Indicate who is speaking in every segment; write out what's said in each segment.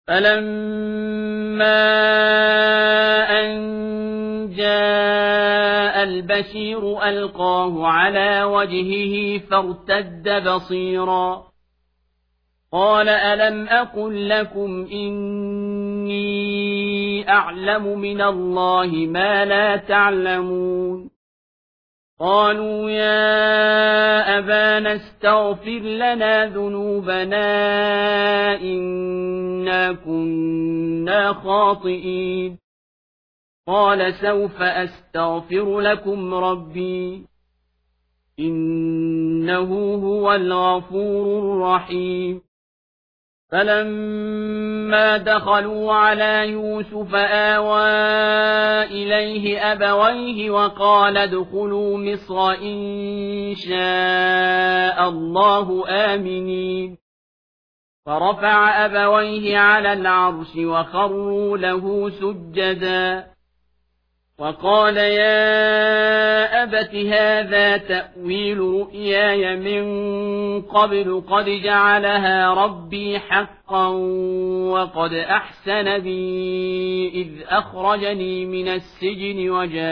Speaker 1: فلما أن جاء البشير ألقاه على وجهه فارتد بصيرا قال ألم أقل لكم إني أعلم من الله ما لا تعلمون قالوا يا أبانا استغفر لنا ذنوبنا إنا كنا خاطئين قال سوف أستغفر لكم ربي إنه هو الغفور الرحيم فلما دخلوا على يوسف آوى إليه أبويه وقال ادخلوا مصر إن شاء الله آمنين فرفع أبويه على العرش وخروا له سجدا وقال يا أبت هذا تأويل رؤياي من قبل قد جعلها ربي حقا وقد أحسن بي إذ أخرجني من السجن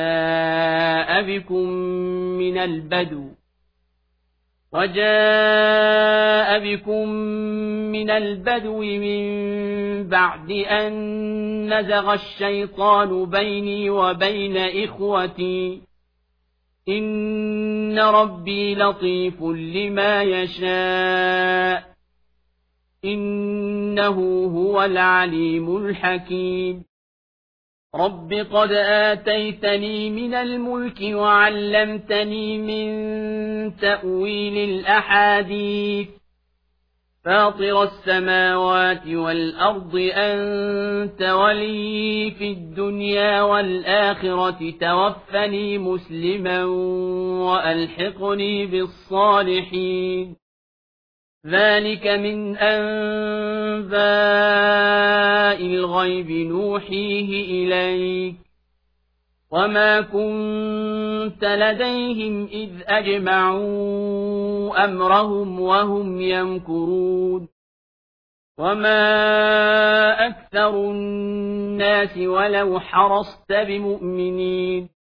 Speaker 1: وجاء بكم من البدو من بعد أن نزغ الشيطان بيني وبين إخوتي إن ربي لطيف لما يشاء إنه هو العليم الحكيم رب قد آتيتني من الملك وعلمتني من تأويل الأحاديث فاطر السماوات والأرض أنت ولي في الدنيا والآخرة توفني مسلما وألحقني بالصالحين ذلك من أنباء الغيب نوحيه إليك وما كنت لديهم إذ أجمعوا أمرهم وهم يمكرون وما أكثر الناس ولو حرصت بمؤمنين